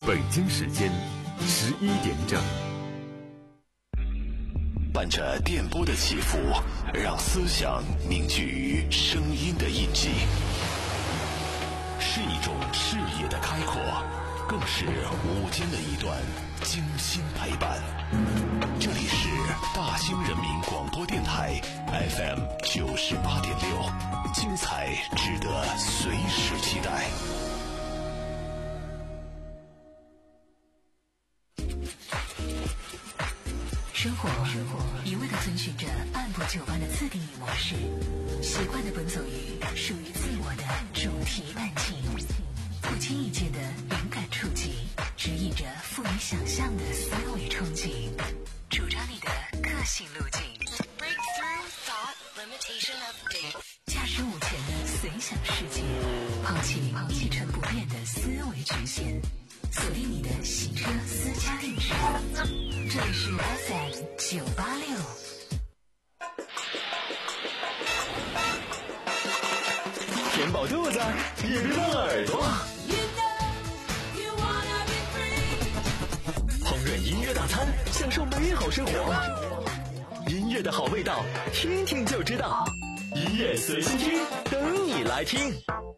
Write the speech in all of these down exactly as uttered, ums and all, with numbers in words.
北京时间十一点整。 伴着电波的起伏，让思想凝聚于声音的印记，是一种视野的开阔，更是午间的一段精心陪伴。这里是大兴人民广播电台 F M 九十八点六，精彩值得随时期待。 生活一味地遵循着按部就班的自定义模式，习惯地奔走于属于自我的主题案情，不经意间的灵感触及，指引着赋予想象的思维憧憬，主张你的个性路径。驾驶午前的随想世界，抛弃一成不变的思维局限，锁定你的行车私家定制。这里是 F M 九八六。 填饱肚子，也别忘了耳朵。烹饪音乐大餐，享受美好生活。音乐的好味道，听听就知道。音乐随心听，等你来听。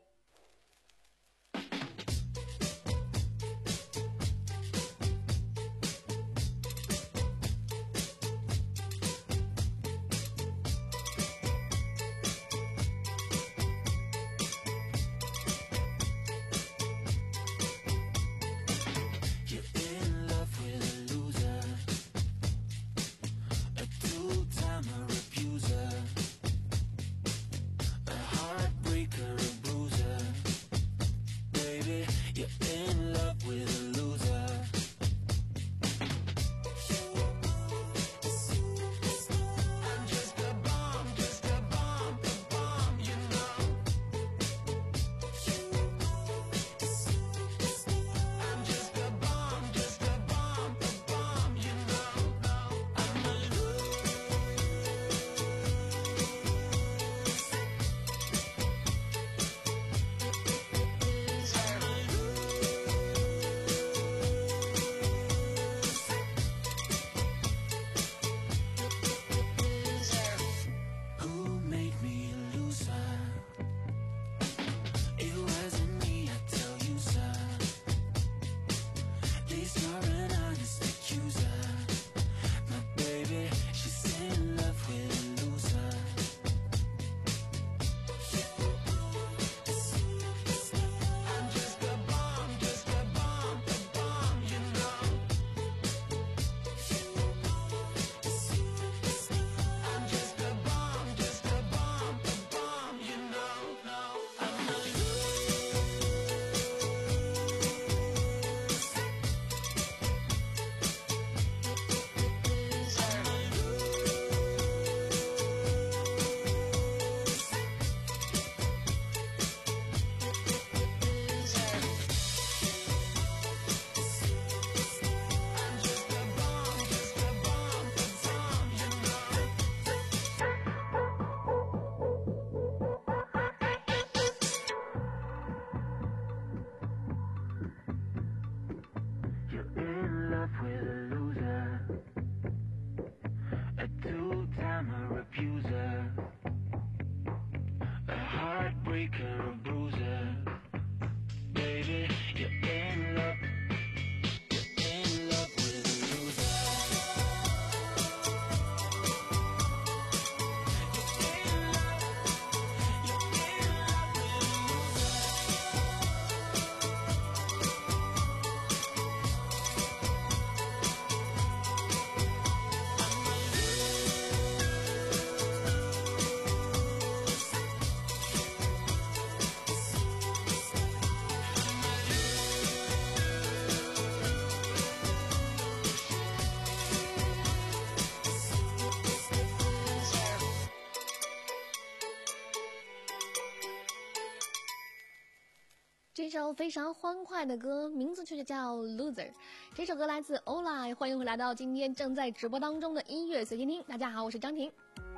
这首非常欢快的歌，名字却叫 Loser。 这首歌来自 Ola， 欢迎回来到今天正在直播当中的音乐随心听。大家好，我是张婷。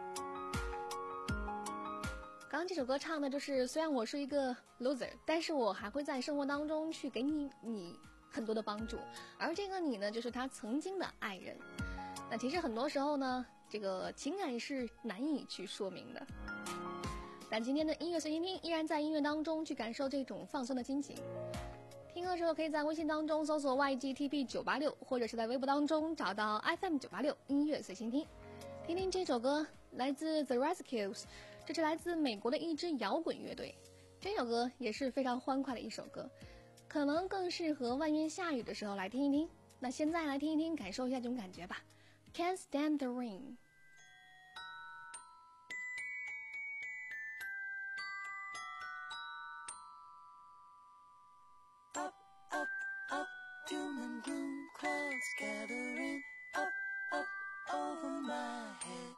刚刚这首歌唱的就是，虽然我是一个 loser， 但是我还会在生活当中去给你你很多的帮助，而这个你呢，就是他曾经的爱人。那其实很多时候呢，这个情感是难以去说明的。但今天的音乐随心听，依然在音乐当中去感受这种放松的心情。听歌的时候可以在微信当中搜索 Y G T P 九八六，或者是在微博当中找到 F M 九八六音乐随心听，听听这首歌，来自 The Rescues， 这是来自美国的一支摇滚乐队。这首歌也是非常欢快的一首歌，可能更适合外面下雨的时候来听一听。那现在来听一听，感受一下这种感觉吧。Can't stand the rain。 Doom and gloom, clouds gathering up, up over my head.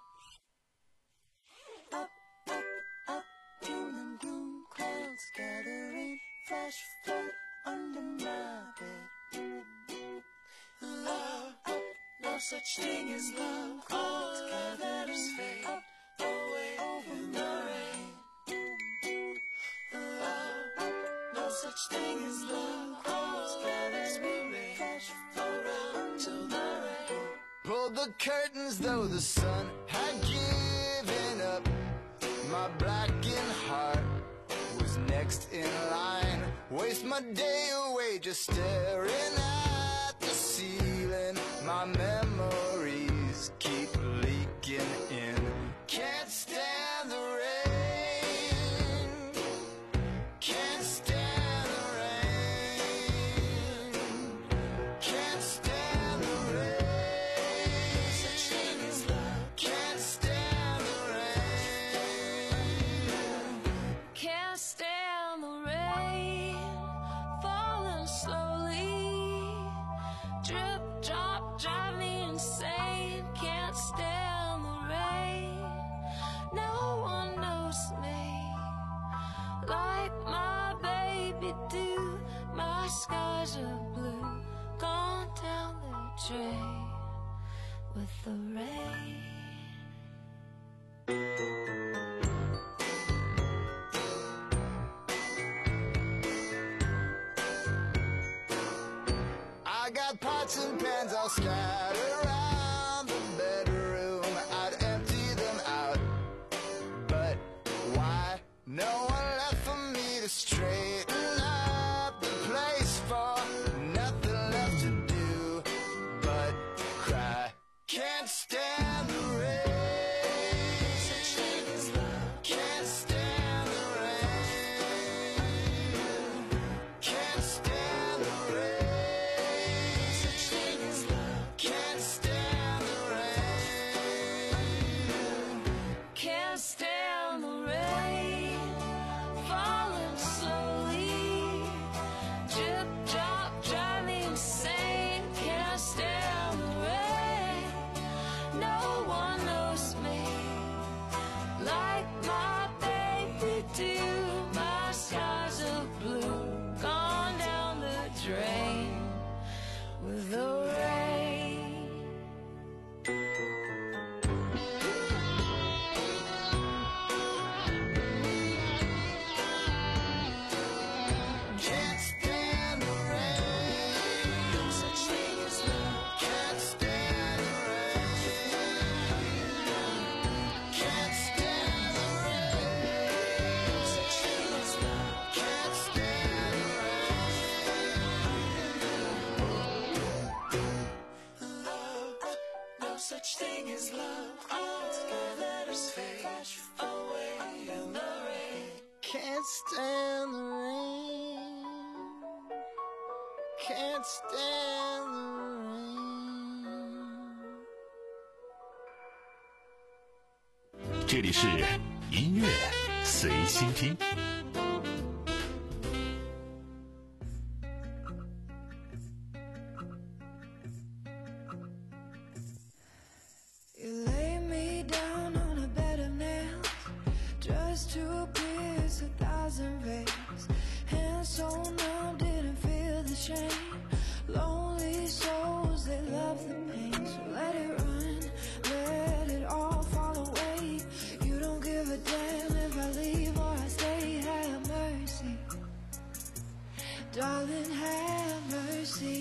Up, up, up, doom and gloom, clouds gathering, flash flood under my bed. Love, no such thing as love, clouds gathering, fade away over the rain. Love, no such thing as love, clouds gathering. Pulled the curtains though the sun had given up. My blackened heart was next in line. Waste my day away just staring at the ceiling. My memories keep leaking in. Can't stand the rain. Can't stand the rain. Can't stand the rain. Skies are blue, gone down the drain with the rain. I got pots and pans all scattered around the bedroom. I'd empty them out, but why? No one left for me to straighten up the place for. Nothing left to do but cry. Can't stand the rain. Can't stand the rain. Can't stand the rain. Can't stand the rain. Can't stand the rain. Falling slowly. Drip, drop, drive me insane. Can't stand the rain. No one knows me like my baby do. My skies are blue, gone down the drain with the rain. Can't stand the rain. No such thing as love. Can't stand the rain. Can't stand the rain. No such thing as love. Can't stand the rain. Love, no such thing as love. All together let us fade away in the rain. Can't stand the rain. Can't stand the rain. 这里是音乐随心听。 You lay me down on a bed of nails just to pierce a thousand veins. Hands so numb, didn't feel the shame. Lonely souls, they love the pain. So let it run, let it all fall away. You don't give a damn if I leave or I stay. Have mercy, darling, have mercy.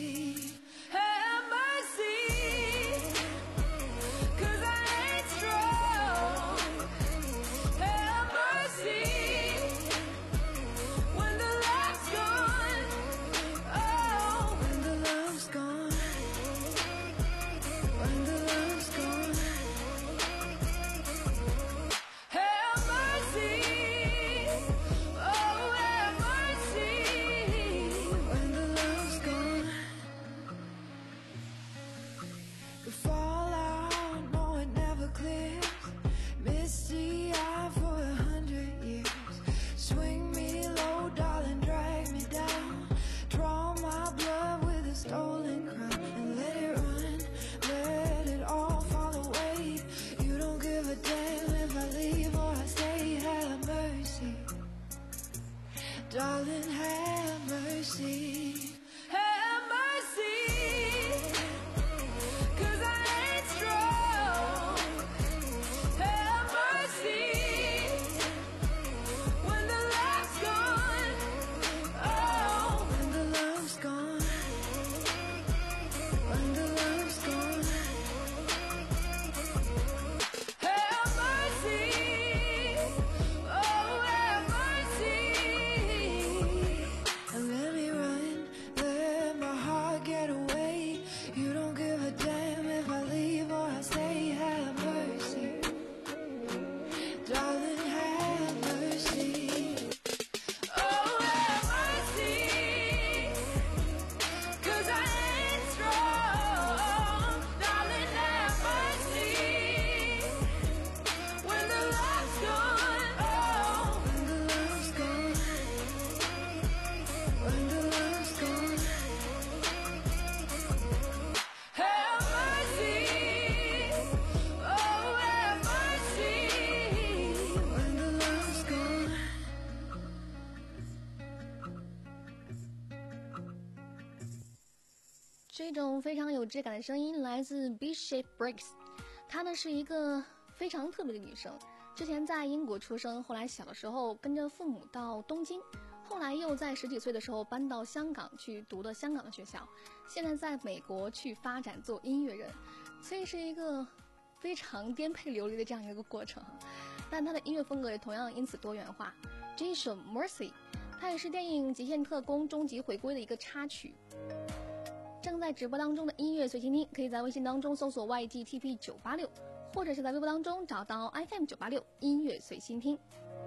这种非常有质感的声音来自 B-Shape Breaks， 她呢是一个非常特别的女生，之前在英国出生，后来小的时候跟着父母到东京，后来又在十几岁的时候搬到香港去读的香港的学校，现在在美国去发展做音乐人，所以是一个非常颠沛流离的这样一个过程。但她的音乐风格也同样因此多元化。这一首 Mercy， 它也是电影《极限特工：终极回归》的一个插曲。正在直播当中的音乐随心听，可以在微信当中搜索 Y G T P 九八六， 或者是在微博当中找到 F M 九八六音乐随心听。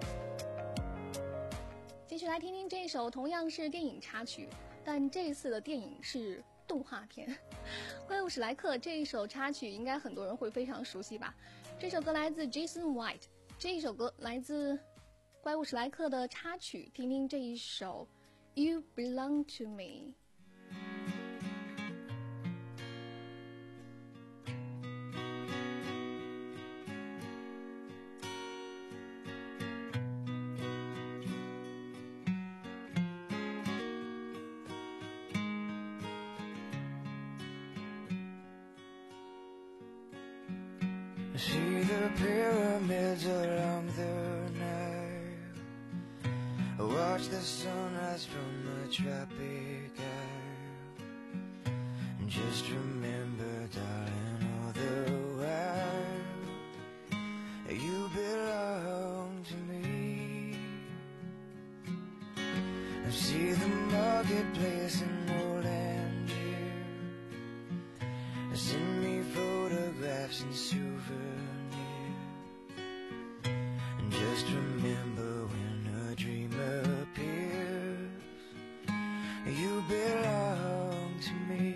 继续来听听这一首同样是电影插曲，但这次的电影是动画片《怪物史莱克》。这一首插曲应该很多人会非常熟悉吧？这首歌来自 Jason White， 这一首歌来自《怪物史莱克》的插曲，听听这一首 You Belong to me。See the pyramids along the Nile, watch the sunrise from the tropic isle, and just remember, darling, all the while you belong to me. I see the marketplace in old Angier, send me photographs and souvenirs, and just remember, when a dream appears, you belong to me.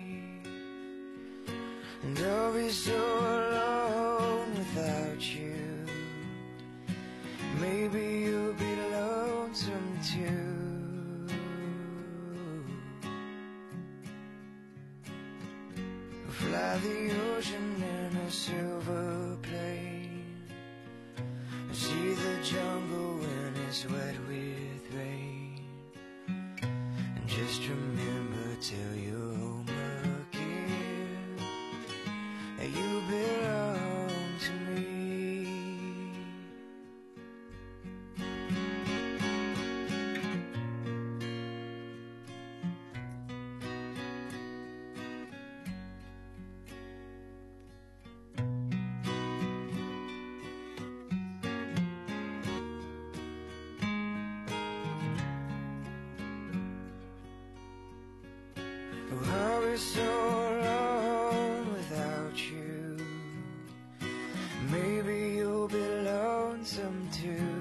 And I'll be so alone without you, maybe you'll be lonesome too. Fly the ocean in a silver plane, see the jungle when it's wet with rain, and just remember till you're home again, you belong to me. I'll be so alone without you, maybe you'll be lonesome too.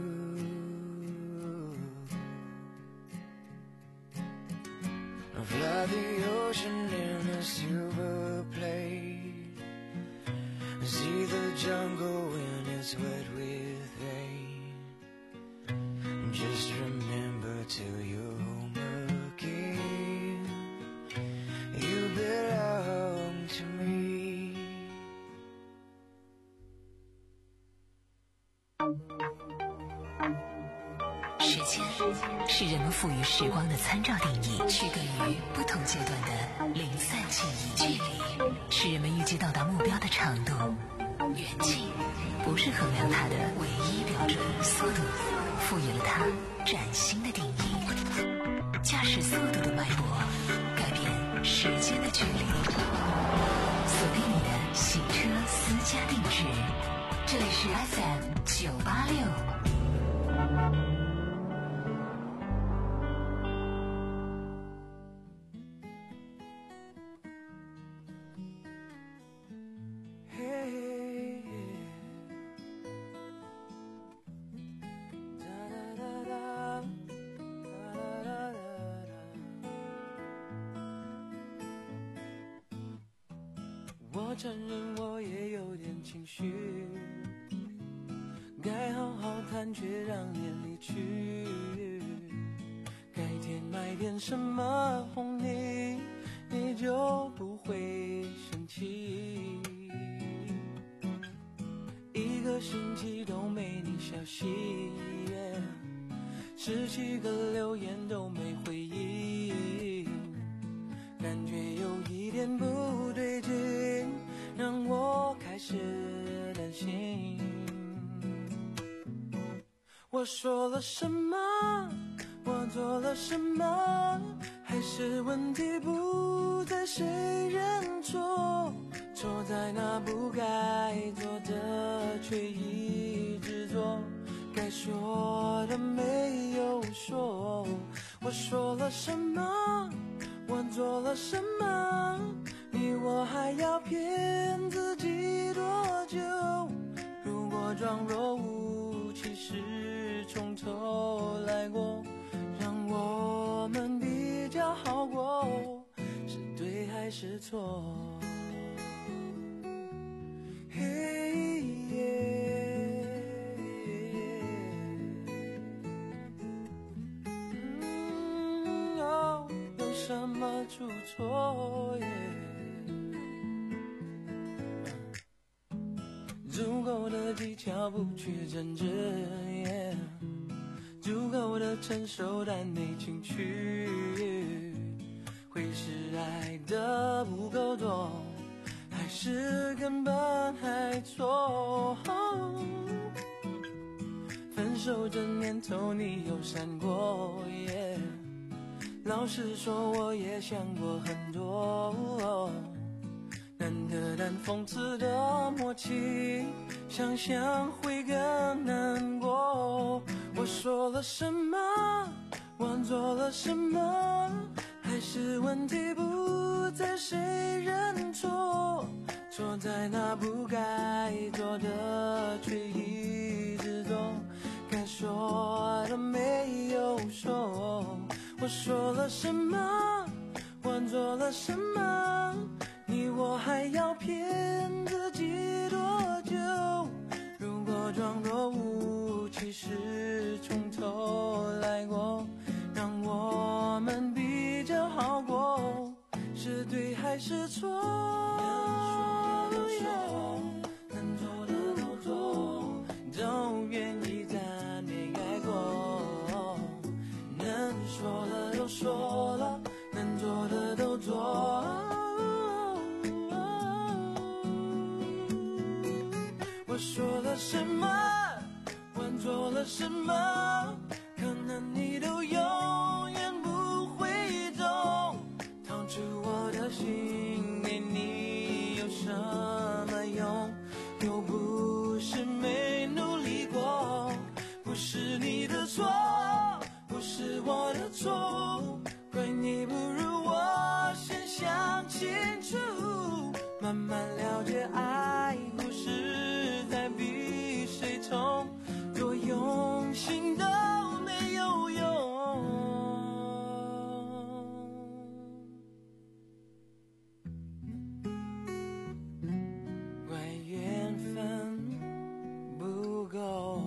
I'll fly the ocean in a silver plane, see the jungle when it's wet with rain, and just remember till you're home again, you belong to me. 时间是人们赋予时光的参照定义，区隔于不同阶段的零散记忆。距离是人们预计到达目标的长度，远近不是衡量它的唯一标准。速度赋予了它崭新的定义。驾驶速度的脉搏，改变时间的距离。锁定你的行车私家定制，这里是 F M 九八六。 我承认我也有点情绪，该好好谈却让脸离去，改天买点什么哄你，你就不会生气。一个星期都没你消息，十七个留言都没回应，感觉有点不对劲，让我开始担心。我说了什么？我做了什么？还是问题不在谁认错？错在那不该做的却一直做，该说的没有说。我说了什么？我做了什么？你我还要骗自己多久？如果装若无其事，从头来过，让我们比较好过，是对还是错？嘿耶，嗯哦，有什么出错耶？足够的技巧不去争执，足够的成熟但没情趣，会是爱的不够多，还是根本还错？分手这年头你有闪过耶？老实说我也想过很多，难得但讽刺的默契，想想会更难过。我说了什么？我做了什么？还是问题不在谁认错？错在那不该做的却一直做，该说的没有说。我说了什么？我做了什么？你我还要骗自己多久？如果装若无其事，从头来过，让我们比较好过，是对还是错？能说的都说，能做的都做，都愿意但没爱过。能说的都说了，能做的都做。我说了什么？我做了什么？可能你都永远不会懂。掏出我的心给你有什么用？又不是没努力过，不是你的错，不是我的错，怪你不如我先想清楚，慢慢了解爱故事才比谁痛，多用心都没有用。怪缘分不够。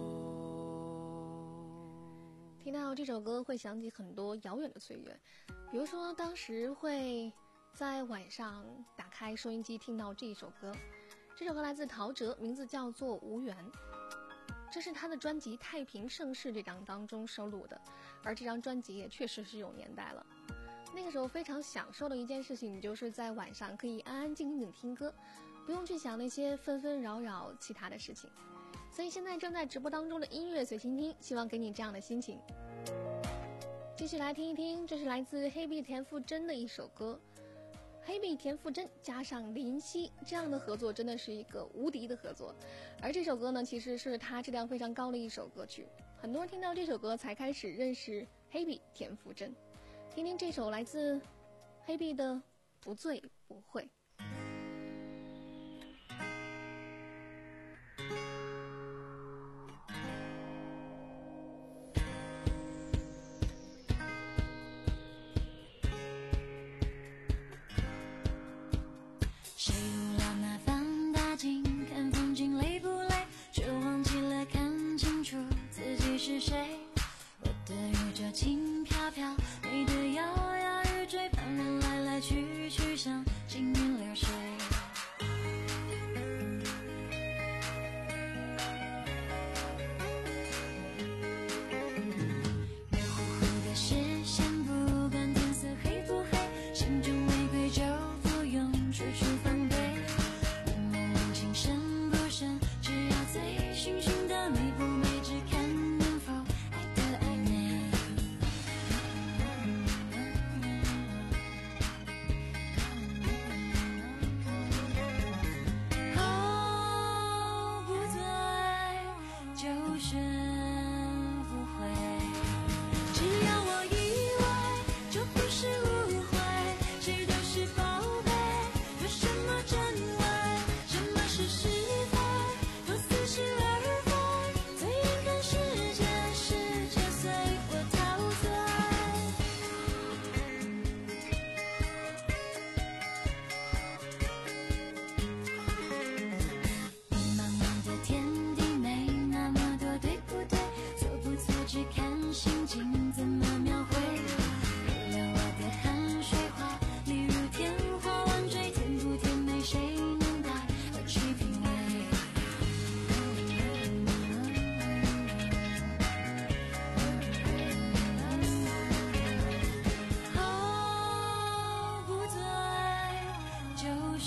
听到这首歌会想起很多遥远的岁月，比如说当时会在晚上打开收音机听到这一首歌，这首歌来自陶喆，名字叫做《无缘》，这是他的专辑《太平盛世》这张当中收录的，而这张专辑也确实是有年代了。那个时候非常享受的一件事情，就是在晚上可以安安静静的听歌，不用去想那些纷纷扰扰其他的事情。所以现在正在直播当中的音乐随心听，希望给你这样的心情。继续来听一听，这是来自黑碧田馥甄的一首歌。黑碧田馥甄加上林夕，这样的合作真的是一个无敌的合作。而这首歌呢，其实是他质量非常高的一首歌曲，很多人听到这首歌才开始认识黑碧田馥甄。听听这首来自黑碧的《不醉不会》。 谁入了那放大镜，看风景累不累，却忘记了看清楚自己是谁。我的宇宙轻飘飘，你的摇摇欲坠，旁人来来去去，像幸运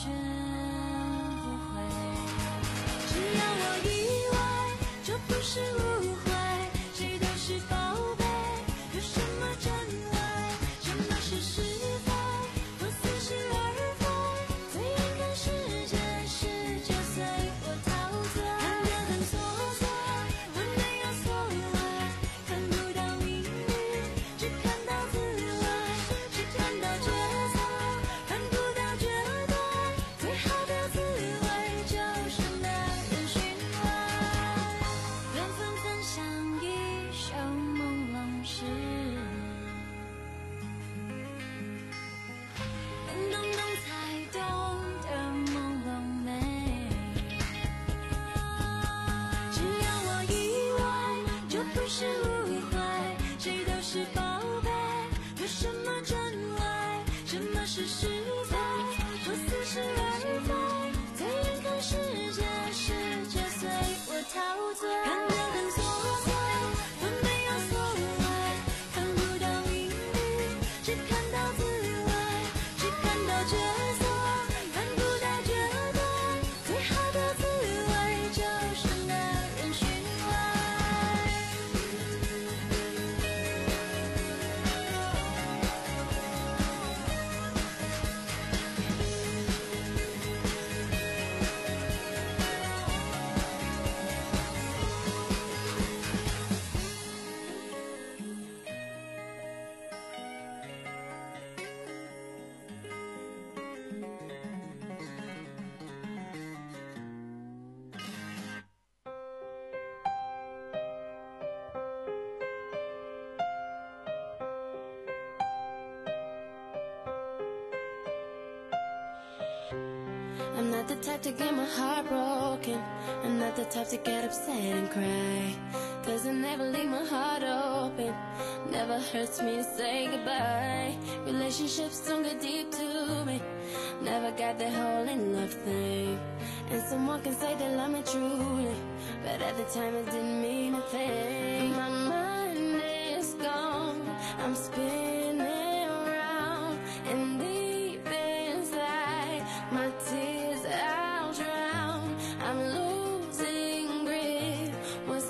学不会。只要我以为这不是误会，谁都是宝贝，有什么真爱，什么是是非，我似是而非，最眼看世界是就随我陶醉，看得很琐碎，我没有所谓，看不到命运，只看到滋味，只看到角色，看不到绝对，最好的滋味就是那人寻味，缘分分享一首朦胧诗，能懂懂才懂的朦胧美。只要我以为这不是误会，谁都是宝贝，有什么真爱，什么是是非，我似是而非，最眼看世界是就随我陶醉，看得很琐碎，我没有所谓，看不到命运，只看到滋味，只看到角色，看不到绝对，最好的滋味就是那人寻味。I'm not the type to get my heart broken. I'm not the type to get upset and cry. Cause I never leave my heart open. Never hurts me to say goodbye. Relationships don't get deep to me. Never got the whole in love thing. And someone can say they love me truly, but at the time it didn't mean a thing. My mind is gone, I'm spinning around, and deep inside my tears I'll drown. I'm losing grip, what's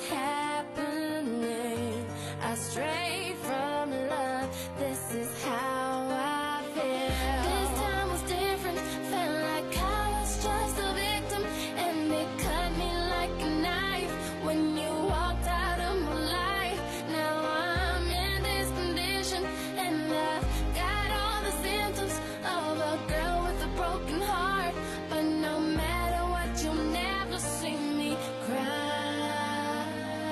happening? I strayed from love, this is how I feel. This time was different, felt like I was just a victim, and it cut me like a knife when you walked out of my life. Now I'm in this condition, and I've got all the symptoms of a girl with a broken heart. But no matter what, you'll never see me cry.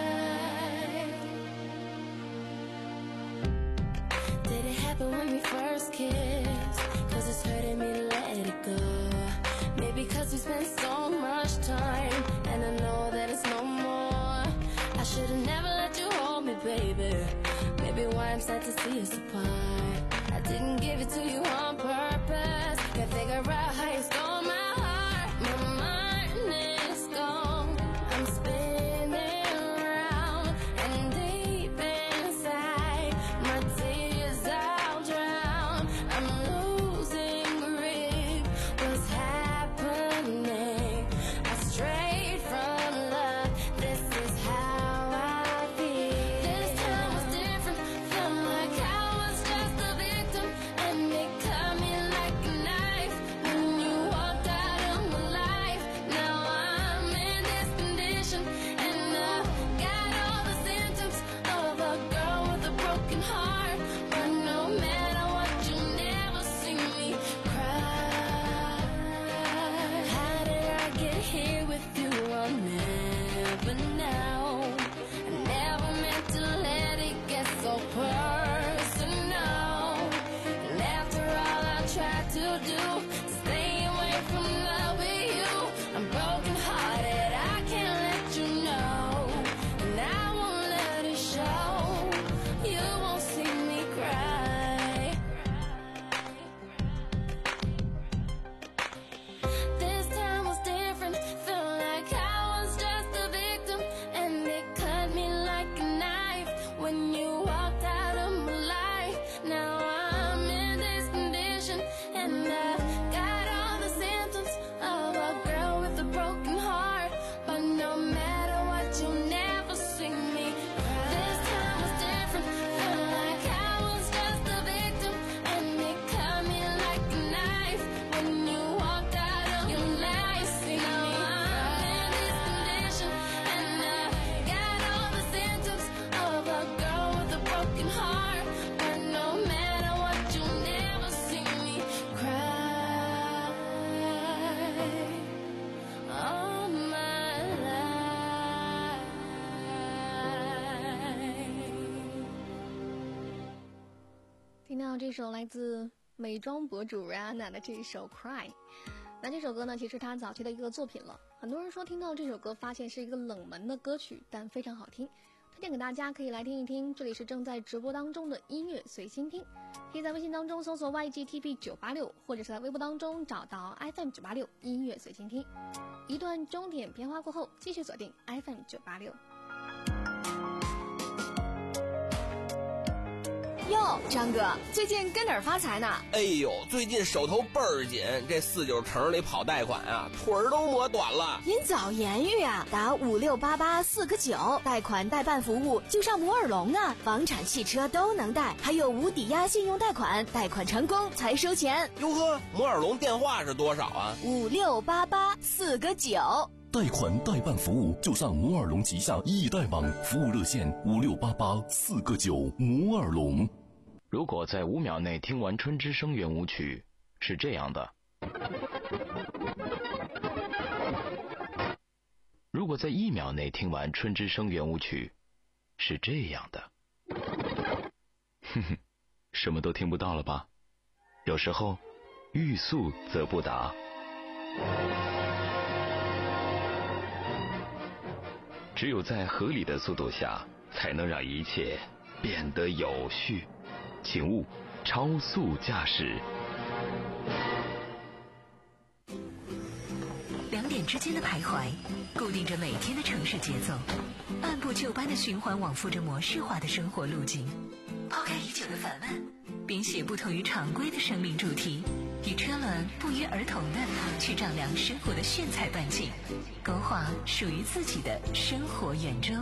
Did it happen when we first kissed? Cause it's hurting me to let it go. Maybe cause we spent so much time, and I know that it's no more. I should've never let you hold me, baby. Maybe why I'm sad to see us apart. I didn't give it to you on purpose. Can't figure out how you stole my heart. My mind is gone, I'm spinning around, and deep inside my tears I'll drown. I'm losing grip, what's happening? I strayed from love, this is how I feel. This time was different, felt like I was just a victim, and it cut me like a knife when you walked out of my life. Now I'm in this condition, and I've got all the symptoms of a girl with a broken heart. But no matter what, you never see me cry. How did I get here with you? I'll never know. I never meant to let it get so personal. And after all I tried to do, stay away from love with you, I'm broken hearted, I can't let you know, and I won't let it show. You won't see me cry. This time was different, felt like I was just a victim, and it cut me like a knife when you walked out of my life. Now I'm in this condition, and I've got all the symptoms 到这首来自美妆博主 Rihanna 的这首 Cry。 那这首歌呢，其实她早期的一个作品了，很多人说听到这首歌发现是一个冷门的歌曲，但非常好听，推荐给大家可以来听一听。这里是正在直播当中的音乐随心听，可以在微信当中搜索 Y G T B 九八六， 或者是在微博当中找到 F M 九八六 音乐随心听。一段钟点片花过后，继续锁定 F M 九八六。 哟，张哥，最近跟哪儿发财呢？ 哎呦，最近手头倍儿紧，这四九城里跑贷款啊，腿儿都磨短了。 您早言语啊，打五六八八四个九，贷款代办服务就上摩尔龙啊，房产、汽车都能贷，还有无抵押信用贷款，贷款成功才收钱。 哟呵，摩尔龙电话是多少啊？ 五六八八四个九。 贷款代办服务就上摩尔龙旗下易贷网，服务热线五六八八四个九。摩尔龙。 如果在五秒内听完春之声圆舞曲，是这样的；如果在一秒内听完春之声圆舞曲，是这样的。哼哼，什么都听不到了吧？有时候欲速则不达。只有在合理的速度下，才能让一切变得有序。请勿超速驾驶。 两点之间的徘徊，固定着每天的城市节奏，按部就班的循环往复着模式化的生活路径。抛开已久的烦闷，编写不同于常规的生命主题，与车轮不约而同的去丈量生活的炫彩半径，勾画属于自己的生活圆周。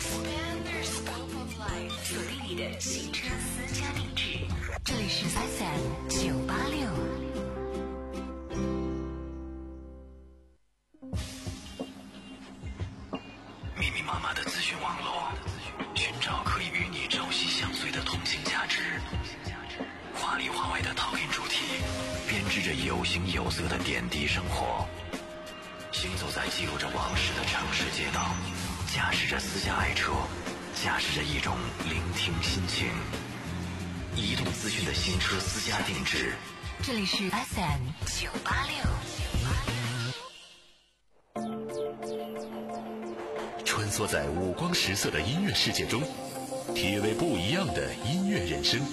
锁定你的新车私家定制，这里是 F M 九八六。 密密麻麻的资讯网络，寻找可以与你朝夕相随的同性价值。华里华外的讨厌主题，编织着有形有色的点滴生活。行走在记录着往事的城市街道，驾驶着私家爱车，驾驶着一种聆听心情。移动资讯的新车私家定制， 这里是 F M 九八六。 穿梭在五光十色的音乐世界中，体味不一样的音乐人生。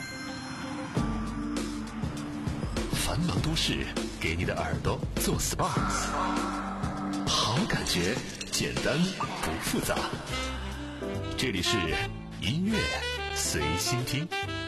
繁忙都市给你的耳朵做 S P A， 好感觉，简单不复杂。这里是音乐随心听。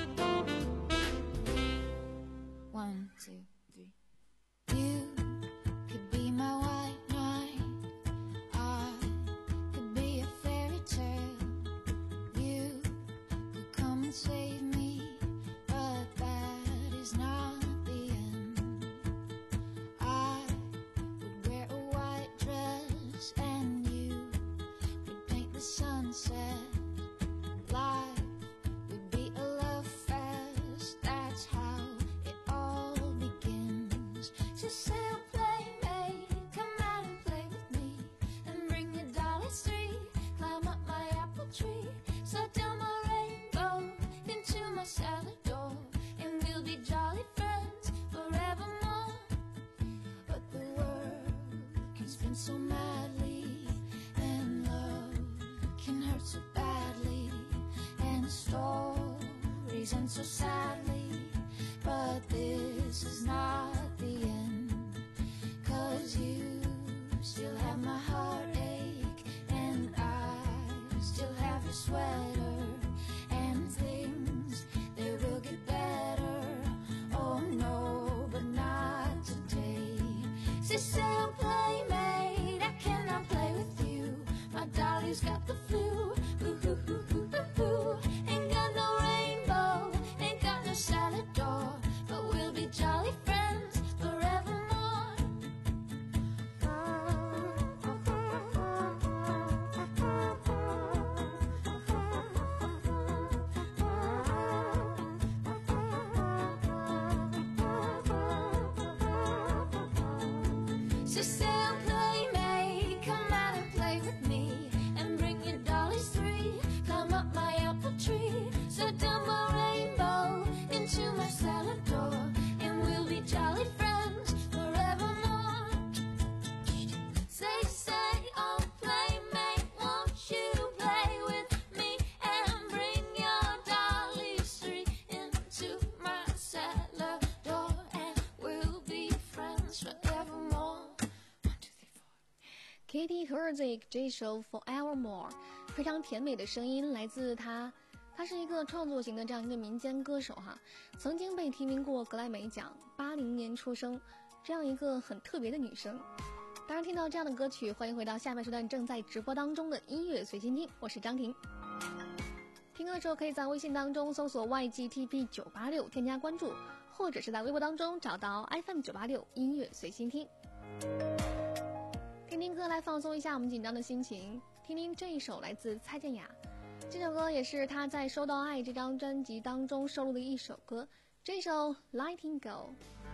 One, two, three. You could be my white knight. I could be a fairy tale. You could come and save me, but that is not the end. I would wear a white dress and you could paint the sunset. Life would be a love fest. That's how it all begins. So say a playmate, come out and play with me, and bring your dollies three. Climb up my apple tree, slide down my rainbow into my salad door, and we'll be jolly friends forevermore. But the world can spin so madly, and love can hurt so badly, and stories end so sadly. But this is not the end, 'cause you still have my heartache, and I still have your sweater, and things, they will get better. Oh no, but not today. Say, say I'm playmate, I cannot play with you. My dolly's got the flu. Ooh, ooh, ooh, ooh, ooh, ooh. Ain't got no rainbow, ain't got no salad door, but we'll be jolly friends forevermore. So say I'm playmate, come out and play with me, and bring your dollies three. Climb up my apple tree, slide down my rainbow into jolly friends forevermore. Say, say, oh playmate, won't you play with me and bring your dolly three into my cellar door, and we'll be friends forevermore. Katie Herzik 这首 Forevermore 非常甜美的声音来自她，她是一个创作型的这样一个民间歌手哈，曾经被提名过格莱美奖，八零年出生，这样一个很特别的女生。当然听到这样的歌曲，欢迎回到下半时段正在直播当中的音乐随心听，我是张婷。听歌的时候可以在微信当中搜索 Y G T P 九八六 添加关注，或者是在微博当中找到 F M 九八六 音乐随心听。听听歌来放松一下我们紧张的心情，听听这一首来自蔡健雅，这首歌也是她在《收到爱》这张专辑当中收录的一首歌，这首 Letting Go。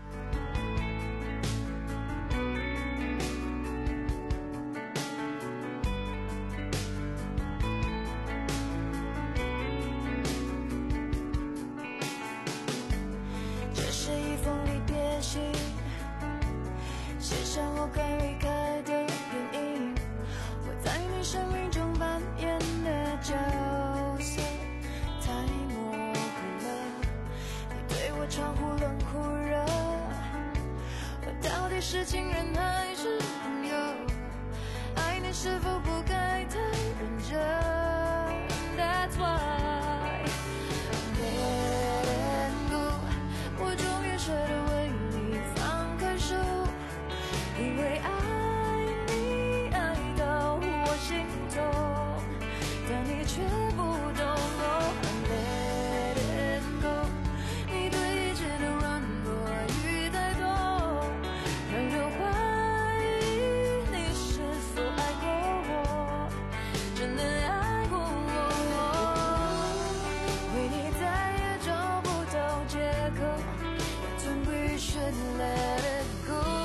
这是一封离别信，写上我该离开的原因。我在你生命中扮演的角色太模糊了，你对我超忽冷忽热，我到底是情人还是朋友？爱你是否不该太认真？ That's why letting go， 我终于舍得为你放开手，因为爱你爱到我心痛，但你却不懂。Oh letting go， 你对一切的软弱与太多，让人怀疑你是否爱过我，真的爱过我，为你再也找不到借口。That's when we should let it go。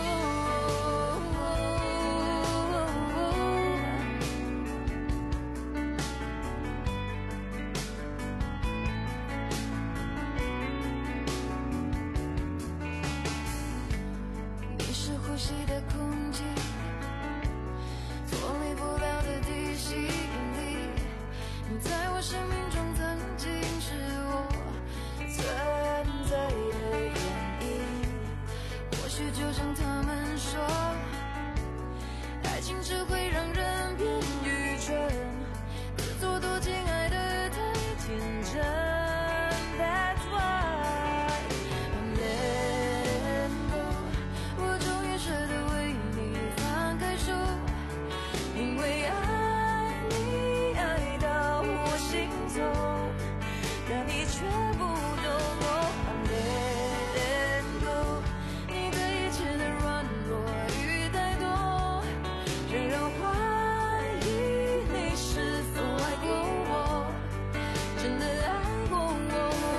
你是呼吸的空气，脱离不了的地心引力。你在我生命中曾经是我存在的原因。或许就像他们说，爱情只会让人变愚蠢，自作多情爱得太天真。That's why I'm letting go， 我终于舍得为你放开手，因为爱你爱到我心痛，但你却不懂。I'm letting go， 你对一切的软弱与太多，让人怀疑你是否爱过我，真的爱过我，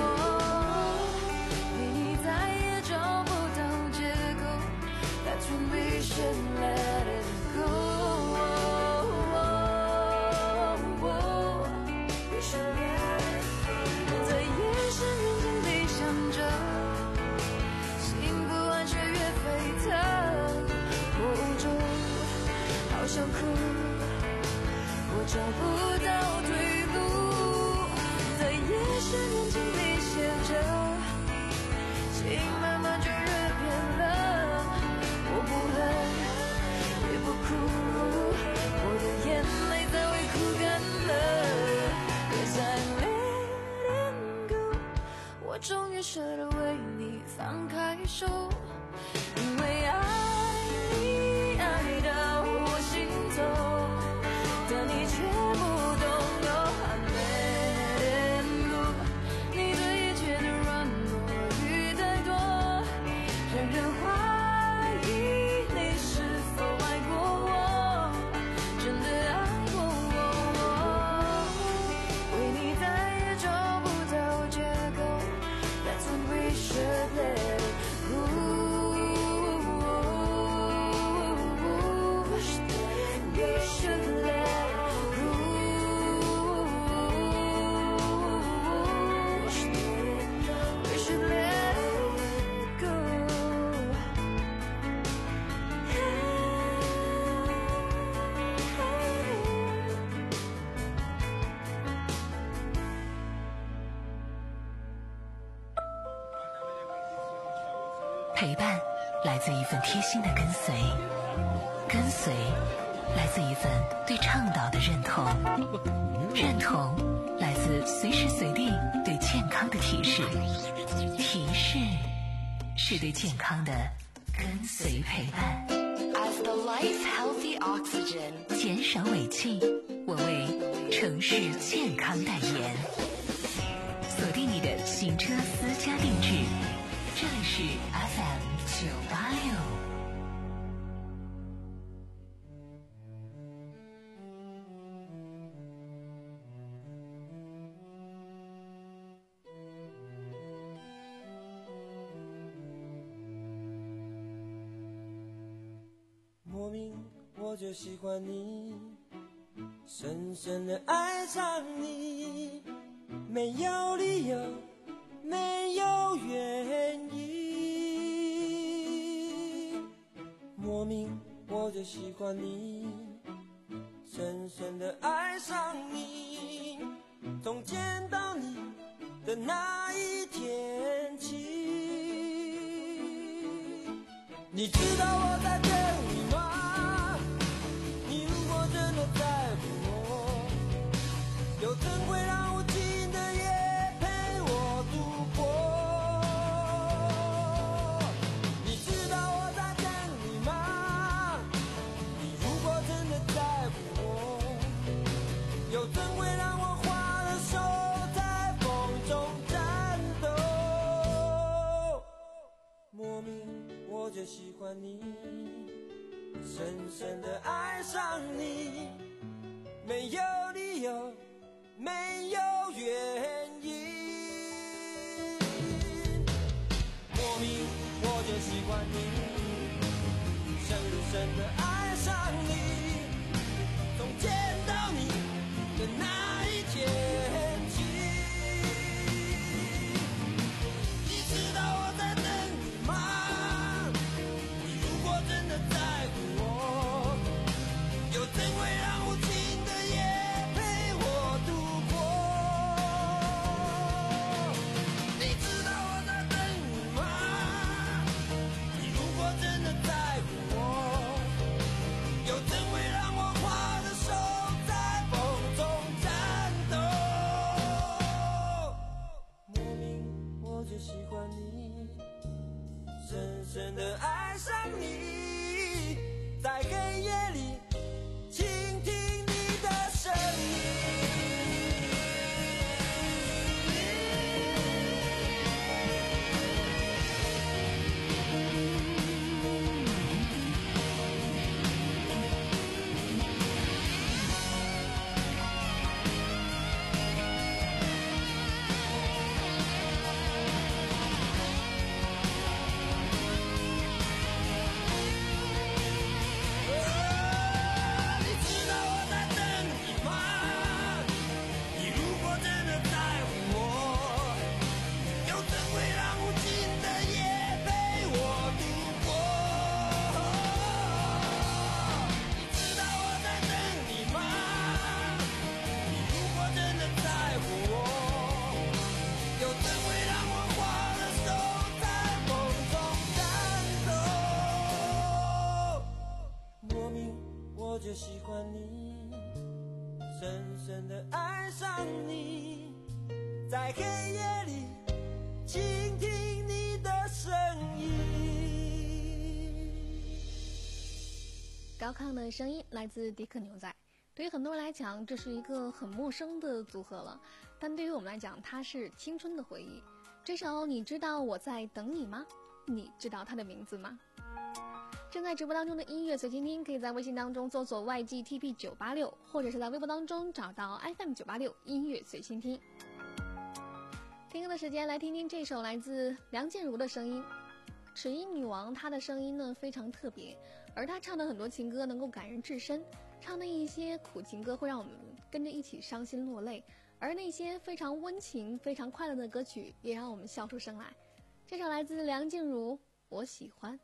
为你再也找不到借口。That's when we should let it go。 We should let it go。 在夜深人静里想着，心不安却越沸腾，无助好想哭，我找不到退路。在夜深人静里写着，心慢慢就越变冷，我不恨也不哭，我的眼泪再会哭干了。Yes I'm letting go， 我终于舍得为你放开手，因为爱你爱到我心痛，但你却不懂。Oh I'm letting go， 你对一切的软弱与太多，让人怀疑你是否爱过我，真的爱过我，为你再也找不到借口。That's when we should let it go。 陪伴来自一份贴心的跟随，跟随来自一份对倡导的认同，认同来自随时随地对健康的提示，提示是对健康的跟随陪伴。 As the life healthy oxygen， 减少尾气，我为城市健康代言。锁定你的行车私家定制，这里是 F M 九八六。 莫名我就喜欢你，深深的爱上你，没有理由，没有原因。莫名我就喜欢你，深深的爱上你，从见到你的那一天起。你知道我在等你吗？你如果真的在乎我，又怎会让无情的夜陪我度过？你知道我在等你吗？你如果真的在乎我，又怎会让我花了手在风中颤抖？莫名我就喜欢你，深深的爱上你，没有理由，没有原因。莫名我就喜欢你，深深的爱上你，从见到你的那一天起。你知道我在等你吗？真的在乎我，又怎会让无情的夜陪我度过？你知道我在等你吗？你如果真的在乎我，又怎会让我花的手在风中颤抖？莫名我就喜欢你，深深的爱上你，在黑夜里倾听你的声音。我就喜欢你，深深的爱上你，在黑夜里倾听你的声音。 高亢的声音来自迪克牛仔，对于很多人来讲这是一个很陌生的组合了，但对于我们来讲它是青春的回忆。这首你知道我在等你吗？你知道它的名字吗？正在直播当中的音乐随听听，可以在微信当中搜索 Y G T P 九八六， 或者是在微博当中找到 F M 九八六音乐随心听。听歌的时间来听听这首来自梁静茹的声音。齿音女王她的声音呢非常特别，而她唱的很多情歌能够感人至深，唱的一些苦情歌会让我们跟着一起伤心落泪，而那些非常温情非常快乐的歌曲也让我们笑出声来。这首来自梁静茹，我喜欢。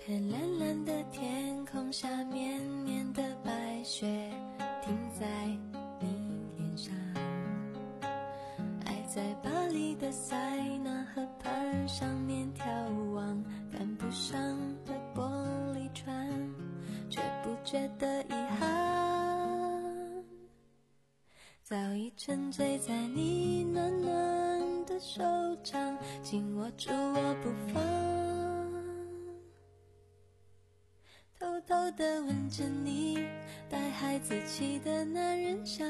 看蓝蓝的天空下绵绵的白雪停在你脸上，爱在巴黎的塞纳河畔上面眺望，赶不上的玻璃船，却不觉得遗憾，早已沉醉在你暖暖的手掌，紧握住我不放，偷偷地吻着你带孩子气的男人香。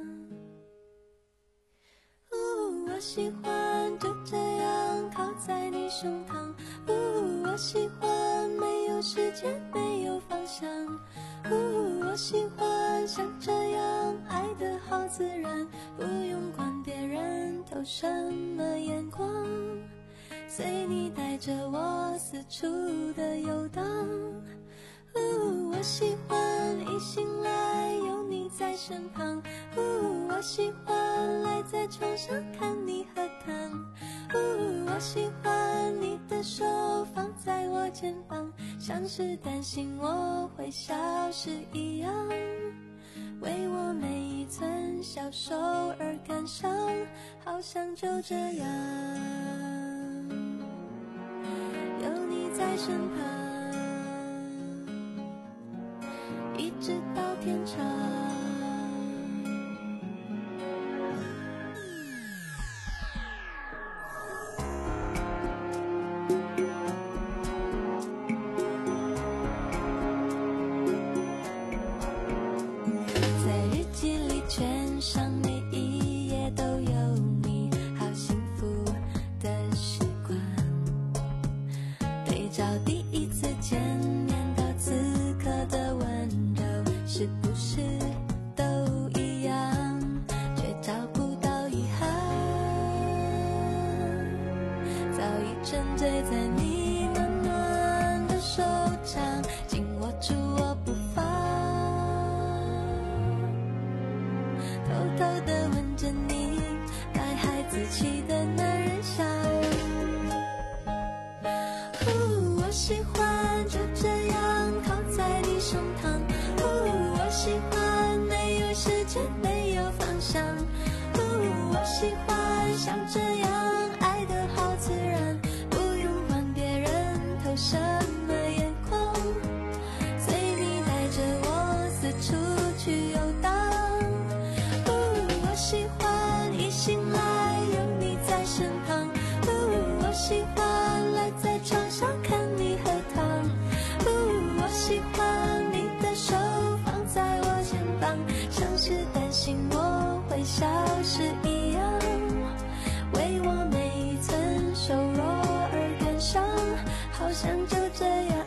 呜，我喜欢就这样靠在你胸膛。呜，我喜欢没有时间没有方向。呜，我喜欢像这样爱得好自然，不用管别人投什么眼光，随你带着我四处的游荡。呜，我喜欢一醒来有你在身旁。呜，我喜欢赖在床上看你喝汤。呜，我喜欢你的手放在我肩膀，像是担心我会消失一样，为我每一寸小手而感伤，好像就这样有你在身旁，一直到天长。在日记里圈上每一页都有你，好幸福的时光，对照第一次见面到此刻的温柔，是不是都一样，却找不到遗憾，早已沉醉在你暖暖的手掌，紧握住我不放，偷偷地吻着你带孩子气的男人香。呜，我喜欢就这样靠在你胸膛。呜，我喜欢没有时间没有方向。呜，我喜欢像这样爱得好自然，不用管别人投什么眼光，随你带着我四处去游荡。呜，我喜欢一醒来有你在身旁。呜，我喜欢赖在床上看你喝汤。呜，我喜欢你的手放在我肩膀，像是担心我会消失一样，为我每一寸瘦弱而感伤，好像就这样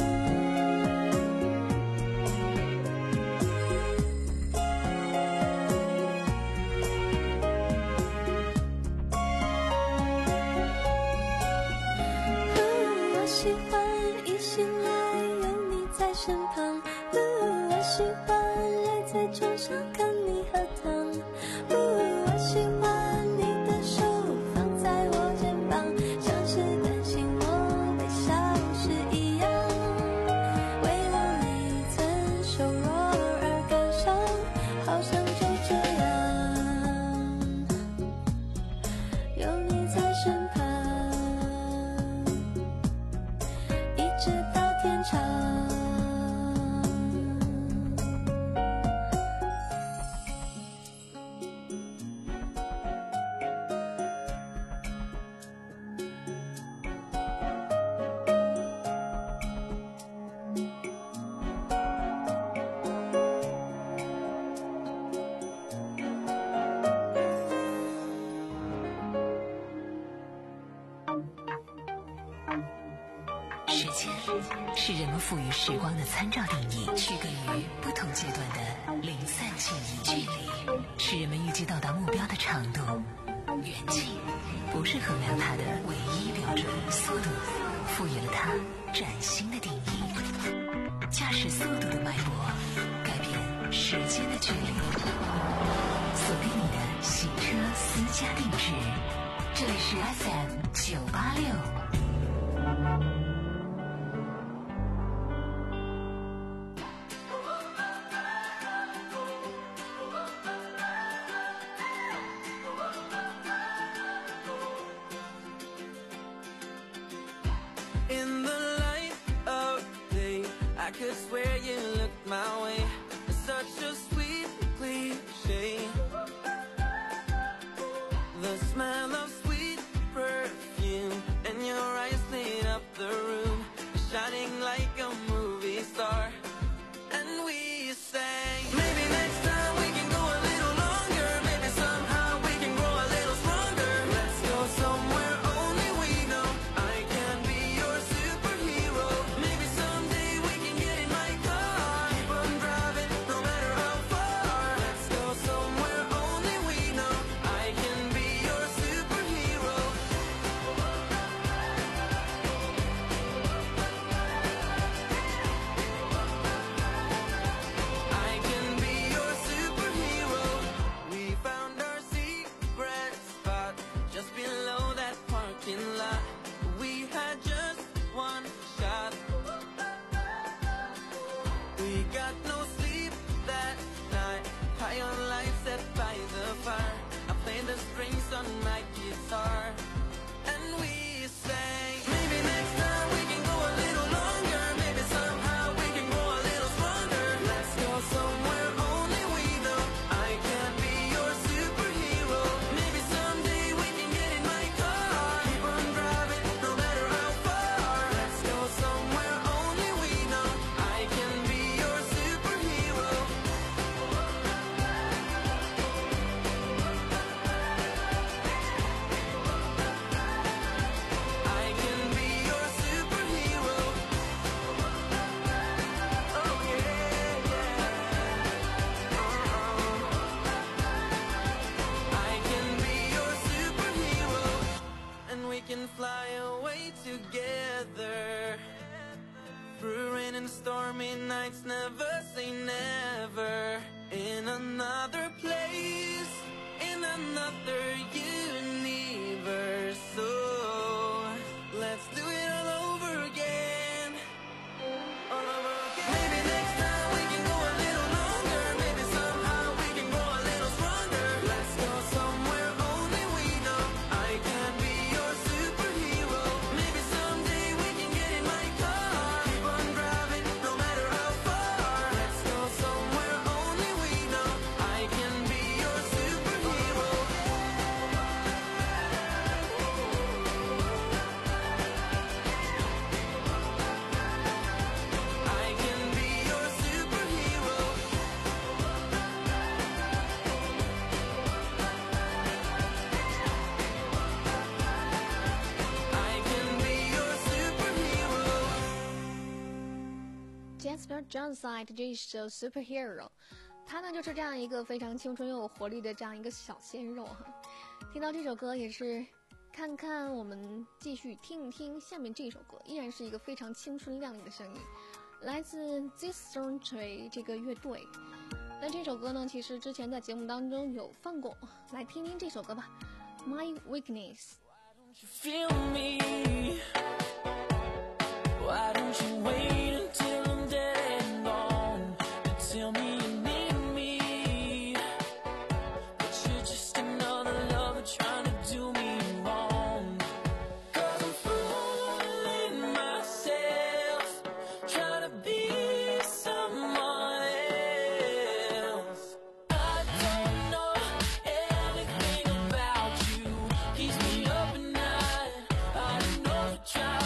我喜欢一醒来有你在身旁。我喜欢赖在床上看你喝汤。我喜欢你的手放在我肩膀，像是担心我会消失一样，为我每一寸瘦弱而感伤，好像就这样有你在身旁，一直到天长。 时间是人们赋予时光的参照定义，区隔于不同阶段的零散记忆。距离是人们预计到达目标的长度，远近不是衡量它的唯一标准。速度赋予了它崭新的定义，驾驶速度的脉搏改变时间的距离。锁定你的洗车私家定制，这里是 F M 九八六。 I could swear you looked my way. It's such a sweet cliche. The smell of sweet perfume and your eyes lit up the room, shining like a movie star. And we sang, maybe next time we can go a little longer. Maybe somehow we can grow a little stronger. Let's go somewhere only we know. I can be your superhero. Maybe someday we can get in my car, keep on driving no matter how far. Let's go somewhere only we know. I can be your superhero. I can be your superhero. We found our secret spot just below that parking lot. We had just one shot. We got no sleep that night, high on life set by the fire. I played the strings on my guitar and we sang, maybe next time we can go a little longer. Maybe somehow we can grow a little stronger. Let's go somewhere only we know. I can be your superhero. Maybe someday we can get in my car, keep on driving no matter how far. Let's go somewhere only we know. I can be your superhero. I can be your superhero. Oh yeah, yeah. Uh-oh. I can be your superhero, and we can fly away together through rain and stormy nights. Never say never. In another place, in another universe. So let's do it all over again. All over again. Maybe next time we can go a little longer. Maybe somehow we can grow a little stronger. Let's go somewhere only we know. I can be your superhero. Maybe someday we can get in my car, keep on driving no matter how far. Let's go somewhere only we know. I can be your superhero. I can be your superhero. I can be your superhero. Jasper Johnside 这一首 Superhero， 他呢就是这样一个非常青春又有活力的这样一个小鲜肉哈。听到这首歌也是看看我们继续听一听下面这首歌，依然是一个非常青春靓丽的声音，来自 This Century 这个乐队。那这首歌呢，其实之前在节目当中有放过，来听听这首歌吧。My Weakness。 Feel me? Why don't you wait until I'm dead and gone to tell me you need me? But you're just another lover trying to do me wrong. 'Cause I'm fooling myself, trying to be someone else. I don't know anything about you, keeps me up at night. I don't know if I try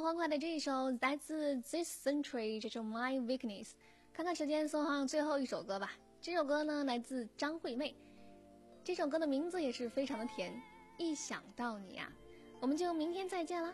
欢快的这一首来自 This Century 这首 My Weakness。看看时间，送上最后一首歌吧。这首歌呢来自张惠妹，这首歌的名字也是非常的甜，一想到你啊。我们就明天再见啦。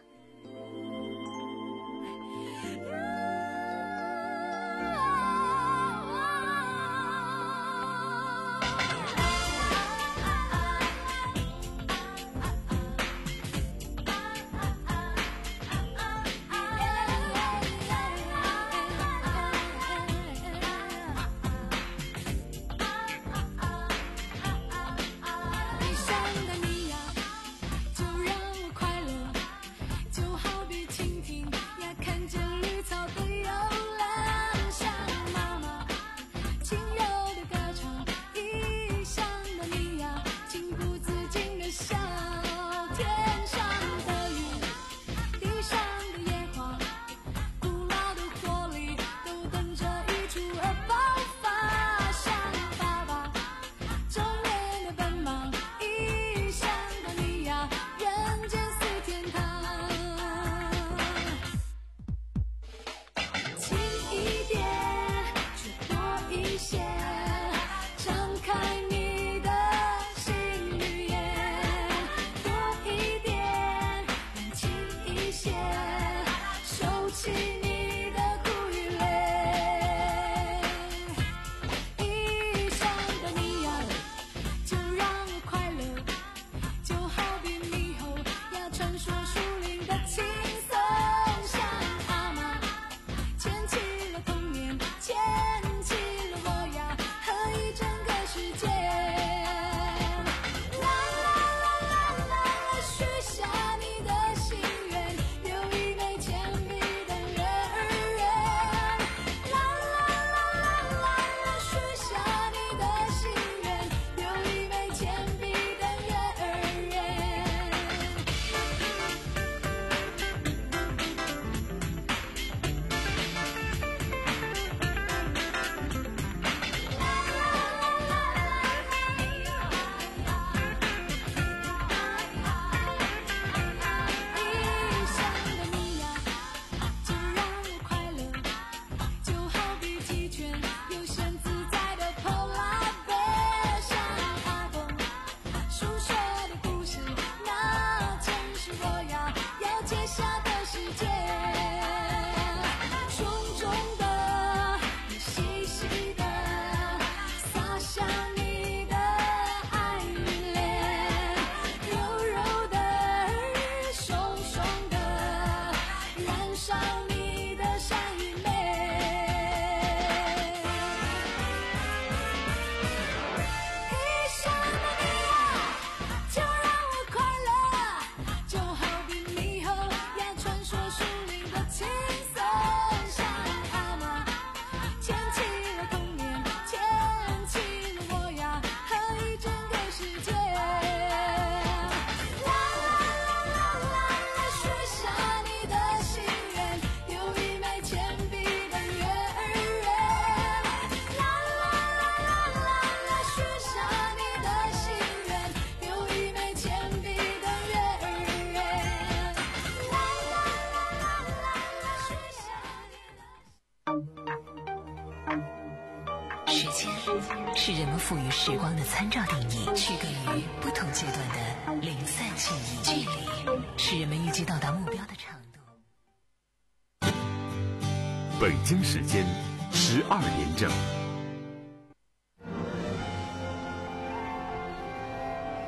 是人们赋予时光的参照定义，区隔于不同阶段的零散记忆。距离是人们预计到达目标的长度。 北京时间十二点整。